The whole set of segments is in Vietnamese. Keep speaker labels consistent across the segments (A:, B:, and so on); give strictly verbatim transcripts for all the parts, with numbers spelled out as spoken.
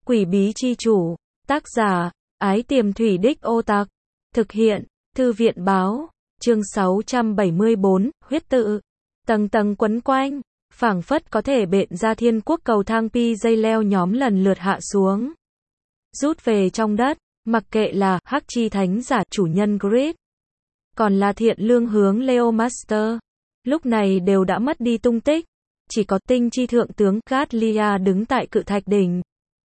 A: Quỷ bí chi chủ, tác giả, Ái Tiềm Thủy Đích Ô Tặc, thực hiện, Thư viện báo, chương sáu trăm bảy mươi bốn, huyết tự, tầng tầng quấn quanh, phảng phất có thể bện ra thiên quốc cầu thang pi dây leo nhóm lần lượt hạ xuống. Rút về trong đất, mặc kệ là Hắc Chi Thánh Giả, chủ nhân Grid, còn là Thiện Lương Hướng Leo Master, lúc này đều đã mất đi tung tích. Chỉ có Tinh Chi Thượng tướng Gatlia đứng tại cự thạch đỉnh,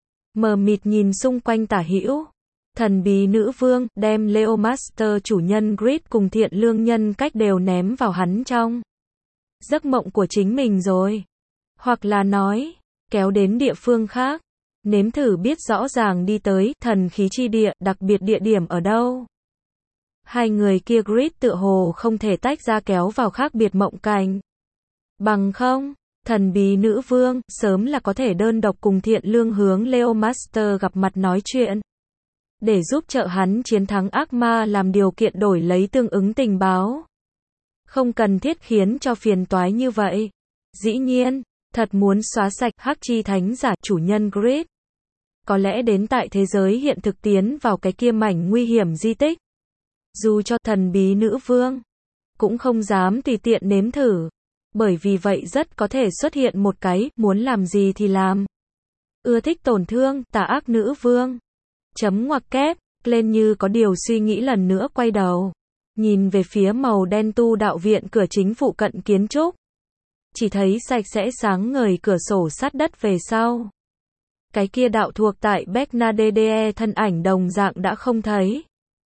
A: mờ mịt nhìn xung quanh tả hữu. Thần bí nữ vương đem Leo Master chủ nhân Grid cùng Thiện Lương nhân cách đều ném vào hắn trong giấc mộng của chính mình rồi. Hoặc là nói, kéo đến địa phương khác, nếm thử biết rõ ràng đi tới thần khí chi địa, đặc biệt địa điểm ở đâu. Hai người kia Grid tựa hồ không thể tách ra kéo vào khác biệt mộng cảnh. Bằng không, thần bí nữ vương sớm là có thể đơn độc cùng Thiện Lương Hướng Leo Master gặp mặt nói chuyện, để giúp trợ hắn chiến thắng ác ma làm điều kiện đổi lấy tương ứng tình báo. Không cần thiết khiến cho phiền toái như vậy. Dĩ nhiên, thật muốn xóa sạch Hắc Chi Thánh Giả, chủ nhân Grid, có lẽ đến tại thế giới hiện thực tiến vào cái kia mảnh nguy hiểm di tích. Dù cho thần bí nữ vương cũng không dám tùy tiện nếm thử, bởi vì vậy rất có thể xuất hiện một cái muốn làm gì thì làm, ưa thích tổn thương tà ác nữ vương. Chấm ngoặc kép, lên như có điều suy nghĩ lần nữa quay đầu, nhìn về phía màu đen tu đạo viện cửa chính phụ cận kiến trúc. Chỉ thấy sạch sẽ sáng ngời cửa sổ sát đất về sau. Cái kia đạo thuộc tại Bernadette thân ảnh đồng dạng đã không thấy.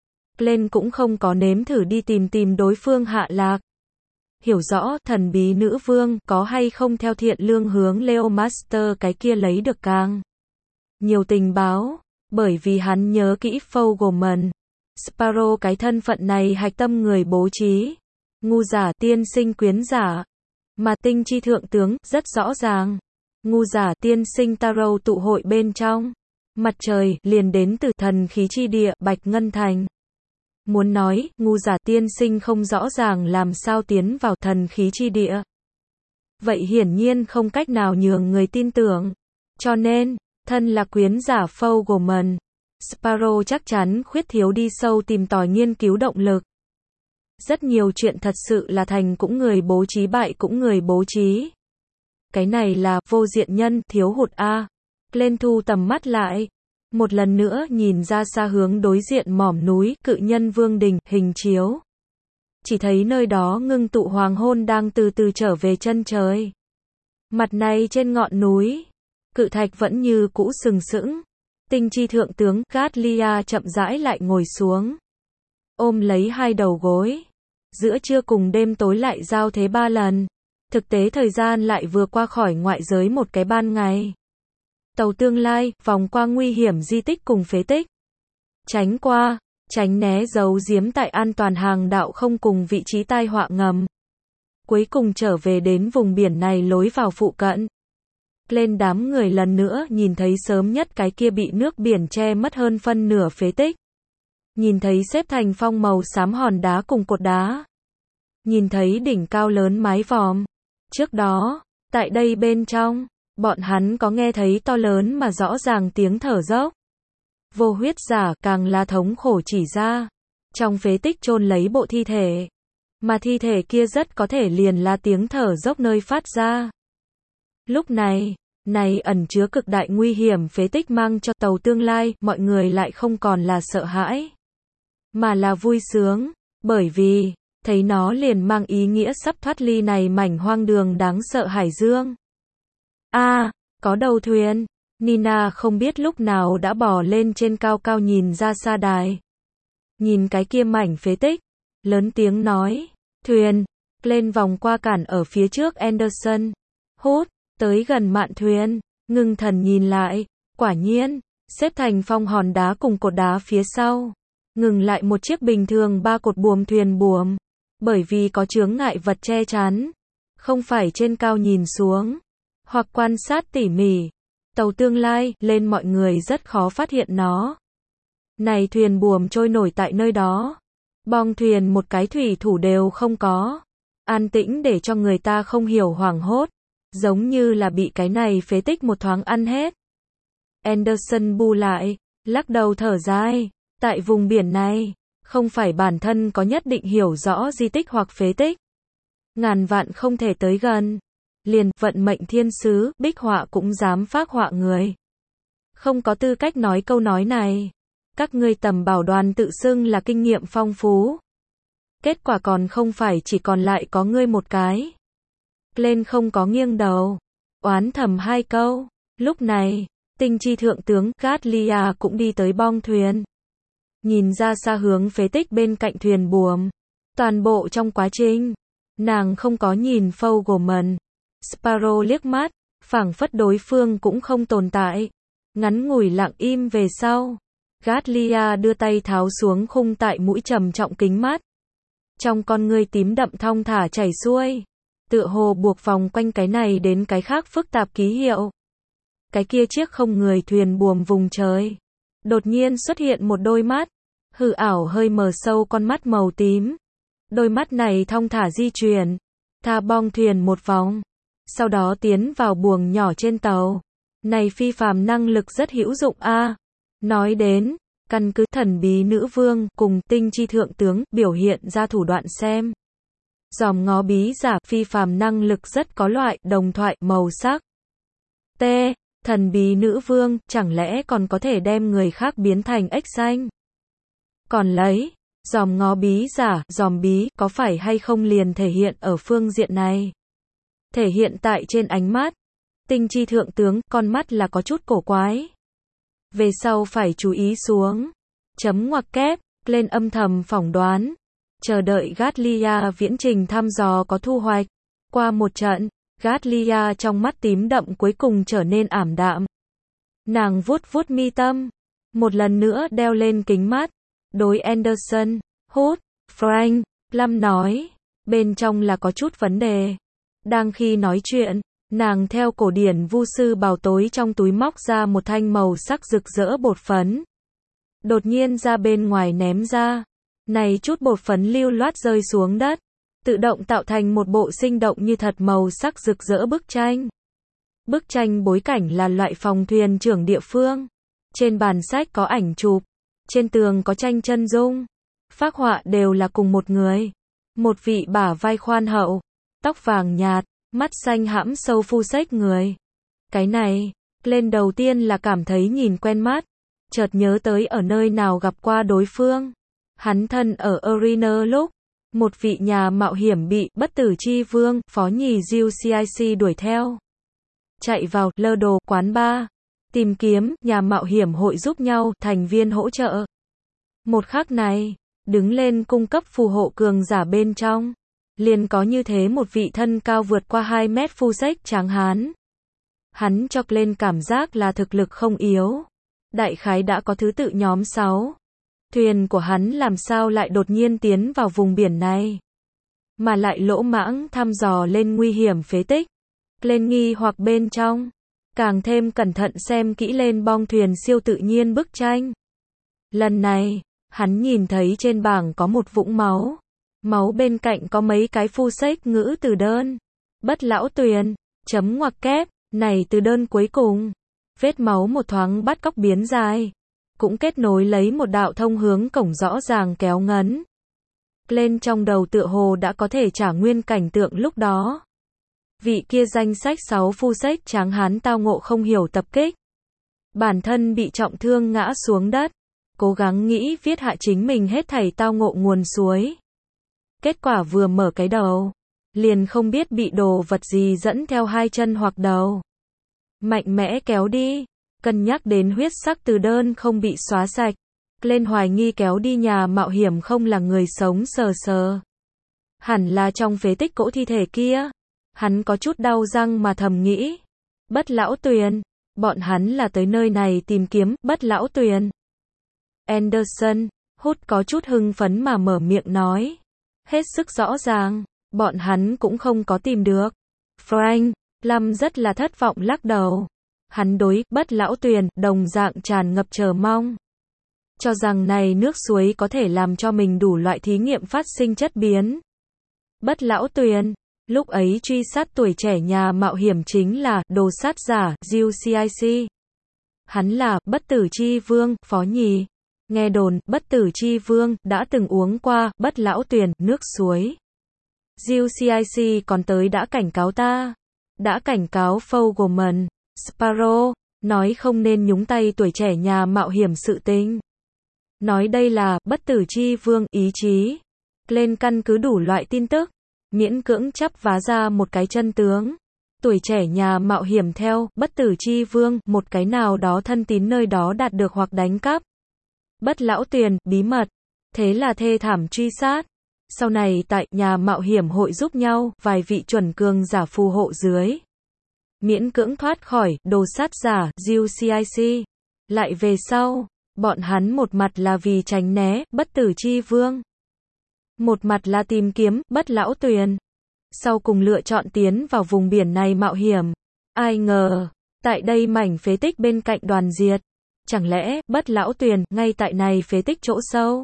A: Lên cũng không có nếm thử đi tìm tìm đối phương hạ lạc. Hiểu rõ thần bí nữ vương có hay không theo Thiện Lương Hướng Leo Master cái kia lấy được càng nhiều tình báo, bởi vì hắn nhớ kỹ Fogelman, Sparrow cái thân phận này hạch tâm người bố trí, ngu giả tiên sinh quyến giả, mà Tinh Chi Thượng tướng rất rõ ràng, ngu giả tiên sinh Taro tụ hội bên trong, mặt trời liền đến từ thần khí chi địa Bạch Ngân Thành. Muốn nói, ngu giả tiên sinh không rõ ràng làm sao tiến vào thần khí chi địa. Vậy hiển nhiên không cách nào nhường người tin tưởng. Cho nên, thân là quyến giả Fogelman, Sparrow chắc chắn khuyết thiếu đi sâu tìm tòi nghiên cứu động lực. Rất nhiều chuyện thật sự là thành cũng người bố trí bại cũng người bố trí. Cái này là vô diện nhân, thiếu hụt A. Lên thu tầm mắt lại. Một lần nữa nhìn ra xa hướng đối diện mỏm núi, cự nhân vương đình, hình chiếu. Chỉ thấy nơi đó ngưng tụ hoàng hôn đang từ từ trở về chân trời. Mặt này trên ngọn núi, cự thạch vẫn như cũ sừng sững. Tinh Chi Thượng tướng Gatlia chậm rãi lại ngồi xuống, ôm lấy hai đầu gối. Giữa trưa cùng đêm tối lại giao thế ba lần. Thực tế thời gian lại vừa qua khỏi ngoại giới một cái ban ngày. Tàu tương lai, vòng qua nguy hiểm di tích cùng phế tích. Tránh qua, tránh né giấu giếm tại an toàn hàng đạo không cùng vị trí tai họa ngầm. Cuối cùng trở về đến vùng biển này lối vào phụ cận. Lên đám người lần nữa nhìn thấy sớm nhất cái kia bị nước biển che mất hơn phân nửa phế tích. Nhìn thấy xếp thành phong màu xám hòn đá cùng cột đá. Nhìn thấy đỉnh cao lớn mái vòm. Trước đó, tại đây bên trong, bọn hắn có nghe thấy to lớn mà rõ ràng tiếng thở dốc. Vô huyết giả càng là thống khổ chỉ ra. Trong phế tích chôn lấy bộ thi thể. Mà thi thể kia rất có thể liền là tiếng thở dốc nơi phát ra. Lúc này, này ẩn chứa cực đại nguy hiểm phế tích mang cho tàu tương lai, mọi người lại không còn là sợ hãi, mà là vui sướng, bởi vì, thấy nó liền mang ý nghĩa sắp thoát ly này mảnh hoang đường đáng sợ hải dương. A, à, có đầu thuyền. Nina không biết lúc nào đã bò lên trên cao cao nhìn ra xa đài. Nhìn cái kia mảnh phế tích, lớn tiếng nói, thuyền, lên vòng qua cản ở phía trước Anderson. Hút, tới gần mạn thuyền, ngưng thần nhìn lại, quả nhiên, xếp thành phong hòn đá cùng cột đá phía sau. Ngừng lại một chiếc bình thường ba cột buồm thuyền buồm. Bởi vì có chướng ngại vật che chắn, không phải trên cao nhìn xuống, hoặc quan sát tỉ mỉ, tàu tương lai, lên mọi người rất khó phát hiện nó. Này thuyền buồm trôi nổi tại nơi đó. Bong thuyền một cái thủy thủ đều không có. An tĩnh để cho người ta không hiểu hoảng hốt. Giống như là bị cái này phế tích một thoáng ăn hết. Anderson bu lại, lắc đầu thở dài. Tại vùng biển này, không phải bản thân có nhất định hiểu rõ di tích hoặc phế tích. Ngàn vạn không thể tới gần. Liền, vận mệnh thiên sứ, bích họa cũng dám phác họa người. Không có tư cách nói câu nói này. Các ngươi tầm bảo đoàn tự xưng là kinh nghiệm phong phú. Kết quả còn không phải chỉ còn lại có ngươi một cái. Lên không có nghiêng đầu. Oán thầm hai câu. Lúc này, tinh chi thượng tướng Gatlia cũng đi tới bong thuyền. Nhìn ra xa hướng phế tích bên cạnh thuyền buồm. Toàn bộ trong quá trình, nàng không có nhìn Fogelman. Sparrow liếc mắt, phảng phất đối phương cũng không tồn tại. Ngắn ngủi lặng im về sau. Gatlia đưa tay tháo xuống khung tại mũi trầm trọng kính mắt. Trong con ngươi tím đậm thong thả chảy xuôi. Tựa hồ buộc vòng quanh cái này đến cái khác phức tạp ký hiệu. Cái kia chiếc không người thuyền buồm vùng trời. Đột nhiên xuất hiện một đôi mắt. Hư ảo hơi mờ sâu con mắt màu tím. Đôi mắt này thong thả di chuyển. Tha bong thuyền một vòng. Sau đó tiến vào buồng nhỏ trên tàu. Này phi phàm năng lực rất hữu dụng a. À. Nói đến, căn cứ thần bí nữ vương cùng tinh chi thượng tướng biểu hiện ra thủ đoạn xem. Dòm ngó bí giả phi phàm năng lực rất có loại đồng thoại màu sắc. T. Thần bí nữ vương chẳng lẽ còn có thể đem người khác biến thành ếch xanh. Còn lấy, dòm ngó bí giả, dòm bí có phải hay không liền thể hiện ở phương diện này. Thể hiện tại trên ánh mắt. Tinh chi thượng tướng, con mắt là có chút cổ quái. Về sau phải chú ý xuống. Chấm ngoặc kép, lên âm thầm phỏng đoán. Chờ đợi Gatlia viễn trình thăm dò có thu hoạch. Qua một trận, Gatlia trong mắt tím đậm cuối cùng trở nên ảm đạm. Nàng vuốt vuốt mi tâm. Một lần nữa đeo lên kính mắt. Đối Anderson, Hood, Frank, Plum nói. Bên trong là có chút vấn đề. Đang khi nói chuyện, nàng theo cổ điển vu sư bào tối trong túi móc ra một thanh màu sắc rực rỡ bột phấn. Đột nhiên ra bên ngoài ném ra. Này chút bột phấn lưu loát rơi xuống đất. Tự động tạo thành một bộ sinh động như thật màu sắc rực rỡ bức tranh. Bức tranh bối cảnh là loại phòng thuyền trưởng địa phương. Trên bàn sách có ảnh chụp. Trên tường có tranh chân dung. Phác họa đều là cùng một người. Một vị bả vai khoan hậu. Tóc vàng nhạt. Mắt xanh hãm sâu phu xếch người. Cái này, lên đầu tiên là cảm thấy nhìn quen mắt. Chợt nhớ tới ở nơi nào gặp qua đối phương. Hắn thân ở Arena lúc. Một vị nhà mạo hiểm bị bất tử chi vương, phó nhì Jill xê i xê đuổi theo. Chạy vào lơ đồ quán bar. Tìm kiếm, nhà mạo hiểm hội giúp nhau, thành viên hỗ trợ. Một khắc này, đứng lên cung cấp phù hộ cường giả bên trong. Liền có như thế một vị thân cao vượt qua hai mét phu xếch tráng hán. Hắn cho lên cảm giác là thực lực không yếu. Đại khái đã có thứ tự nhóm sáu. Thuyền của hắn làm sao lại đột nhiên tiến vào vùng biển này. Mà lại lỗ mãng thăm dò lên nguy hiểm phế tích. Lên nghi hoặc bên trong. Càng thêm cẩn thận xem kỹ lên bong thuyền siêu tự nhiên bức tranh. Lần này, hắn nhìn thấy trên bảng có một vũng máu. Máu bên cạnh có mấy cái phu xếch ngữ từ đơn. Bất lão tuyền, chấm ngoặc kép, này từ đơn cuối cùng. Vết máu một thoáng bắt cóc biến dài. Cũng kết nối lấy một đạo thông hướng cổng rõ ràng kéo ngấn. Lên trong đầu tựa hồ đã có thể trả nguyên cảnh tượng lúc đó. Vị kia danh sách sáu phu xếch tráng hán tao ngộ không hiểu tập kích. Bản thân bị trọng thương ngã xuống đất. Cố gắng nghĩ viết hạ chính mình hết thảy tao ngộ nguồn suối. Kết quả vừa mở cái đầu. Liền không biết bị đồ vật gì dẫn theo hai chân hoặc đầu. Mạnh mẽ kéo đi. Cân nhắc đến huyết sắc từ đơn không bị xóa sạch. Lên hoài nghi kéo đi nhà mạo hiểm không là người sống sờ sờ. Hẳn là trong phế tích cỗ thi thể kia. Hắn có chút đau răng mà thầm nghĩ. Bất lão tuyền. Bọn hắn là tới nơi này tìm kiếm bất lão tuyền. Anderson, Hood có chút hưng phấn mà mở miệng nói. Hết sức rõ ràng. Bọn hắn cũng không có tìm được. Frank, Plum rất là thất vọng lắc đầu. Hắn đối bất lão tuyền đồng dạng tràn ngập chờ mong. Cho rằng này nước suối có thể làm cho mình đủ loại thí nghiệm phát sinh chất biến. Bất lão tuyền, lúc ấy truy sát tuổi trẻ nhà mạo hiểm chính là đồ sát giả Jill xê i xê. Hắn là Bất Tử Chi Vương, phó nhì. Nghe đồn, Bất Tử Chi Vương đã từng uống qua Bất Lão Tuyền, nước suối. giê u xê i xê còn tới đã cảnh cáo ta. Đã cảnh cáo Fogelman, Sparrow, nói không nên nhúng tay tuổi trẻ nhà mạo hiểm sự tình. Nói đây là Bất Tử Chi Vương ý chí. Lên căn cứ đủ loại tin tức, miễn cưỡng chắp vá ra một cái chân tướng. Tuổi trẻ nhà mạo hiểm theo Bất Tử Chi Vương, một cái nào đó thân tín nơi đó đạt được hoặc đánh cắp Bất Lão Tuyền, bí mật. Thế là thê thảm truy sát. Sau này tại nhà mạo hiểm hội giúp nhau, vài vị chuẩn cường giả phù hộ dưới. Miễn cưỡng thoát khỏi đồ sát giả giê u xê i xê. Lại về sau, bọn hắn một mặt là vì tránh né Bất Tử Chi Vương. Một mặt là tìm kiếm Bất Lão Tuyền. Sau cùng lựa chọn tiến vào vùng biển này mạo hiểm. Ai ngờ, tại đây mảnh phế tích bên cạnh đoàn diệt. Chẳng lẽ, Bất Lão Tuyền, ngay tại này phế tích chỗ sâu?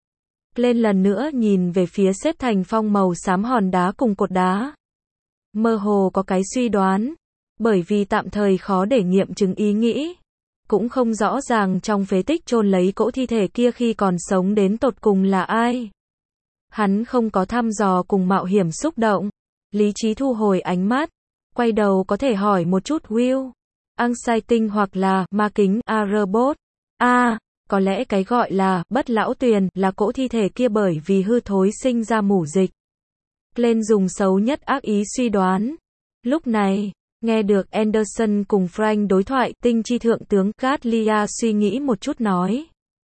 A: Lên lần nữa nhìn về phía xếp thành phong màu xám hòn đá cùng cột đá. Mơ hồ có cái suy đoán. Bởi vì tạm thời khó để nghiệm chứng ý nghĩ. Cũng không rõ ràng trong phế tích chôn lấy cỗ thi thể kia khi còn sống đến tột cùng là ai. Hắn không có thăm dò cùng mạo hiểm xúc động. Lý trí thu hồi ánh mắt. Quay đầu có thể hỏi một chút Will. Anxiety hoặc là ma kính A-robot. A, có lẽ cái gọi là Bất Lão Tuyền là cỗ thi thể kia bởi vì hư thối sinh ra mủ dịch. Lên dùng xấu nhất ác ý suy đoán. Lúc này, nghe được Anderson cùng Frank đối thoại, tinh chi thượng tướng Gatlia suy nghĩ một chút nói.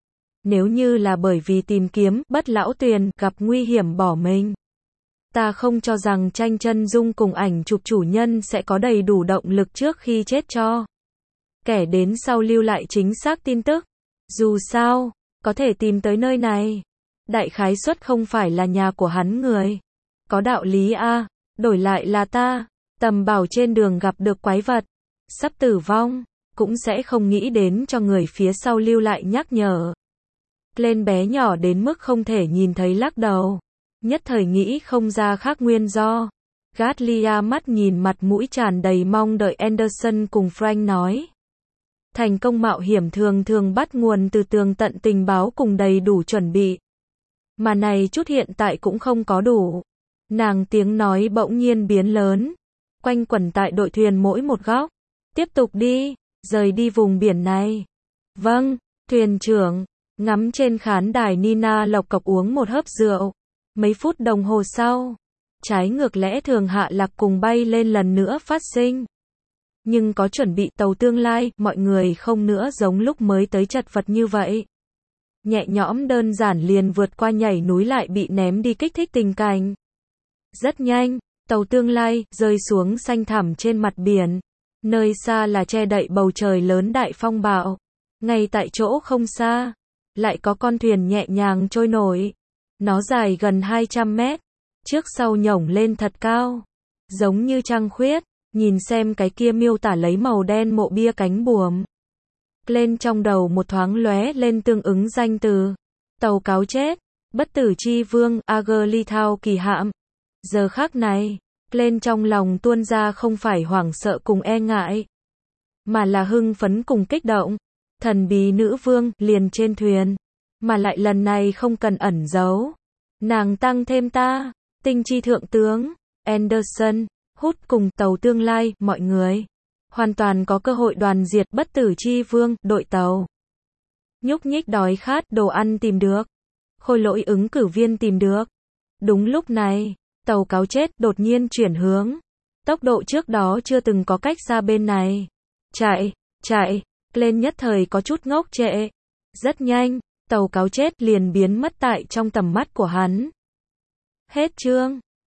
A: Nếu như là bởi vì tìm kiếm Bất Lão Tuyền gặp nguy hiểm bỏ mình. Ta không cho rằng tranh chân dung cùng ảnh chụp chủ nhân sẽ có đầy đủ động lực trước khi chết cho. Kẻ đến sau lưu lại chính xác tin tức. Dù sao, có thể tìm tới nơi này. Đại khái suất không phải là nhà của hắn người. Có đạo lý a, đổi lại là ta. Tầm bảo trên đường gặp được quái vật. Sắp tử vong. Cũng sẽ không nghĩ đến cho người phía sau lưu lại nhắc nhở. Lên bé nhỏ đến mức không thể nhìn thấy lắc đầu. Nhất thời nghĩ không ra khác nguyên do. Gatlia mắt nhìn mặt mũi tràn đầy mong đợi Anderson cùng Frank nói. Thành công mạo hiểm thường thường bắt nguồn từ tường tận tình báo cùng đầy đủ chuẩn bị. Mà này chút hiện tại cũng không có đủ. Nàng tiếng nói bỗng nhiên biến lớn. Quanh quẩn tại đội thuyền mỗi một góc. Tiếp tục đi, rời đi vùng biển này. Vâng, thuyền trưởng. Ngắm trên khán đài Nina lộc cộc uống một hớp rượu. Mấy phút đồng hồ sau, trái ngược lẽ thường hạ lạc cùng bay lên lần nữa phát sinh. Nhưng có chuẩn bị tàu tương lai, mọi người không nữa giống lúc mới tới chật vật như vậy. Nhẹ nhõm đơn giản liền vượt qua nhảy núi lại bị ném đi kích thích tình cảnh. Rất nhanh, tàu tương lai rơi xuống xanh thẳm trên mặt biển. Nơi xa là che đậy bầu trời lớn đại phong bạo. Ngay tại chỗ không xa, lại có con thuyền nhẹ nhàng trôi nổi. Nó dài gần hai trăm mét, trước sau nhổng lên thật cao, giống như trăng khuyết, nhìn xem cái kia miêu tả lấy màu đen mộ bia cánh buồm. Lên trong đầu một thoáng lóe lên tương ứng danh từ. Tàu cáo chết, Bất Tử Chi Vương, Agerlithau kỳ hạm. Giờ khắc này, lên trong lòng tuôn ra không phải hoảng sợ cùng e ngại, mà là hưng phấn cùng kích động. Thần bí nữ vương, liền trên thuyền. Mà lại lần này không cần ẩn giấu. Nàng tăng thêm ta, tinh chi thượng tướng, Anderson, hút cùng tàu tương lai, mọi người. Hoàn toàn có cơ hội đoàn diệt Bất Tử Chi Vương, đội tàu. Nhúc nhích đói khát, đồ ăn tìm được. Khôi lỗi ứng cử viên tìm được. Đúng lúc này, tàu cáo chết đột nhiên chuyển hướng. Tốc độ trước đó chưa từng có cách xa bên này. Chạy, chạy, lên nhất thời có chút ngốc trệ. Rất nhanh. Tàu cáo chết liền biến mất tại trong tầm mắt của hắn. Hết chương.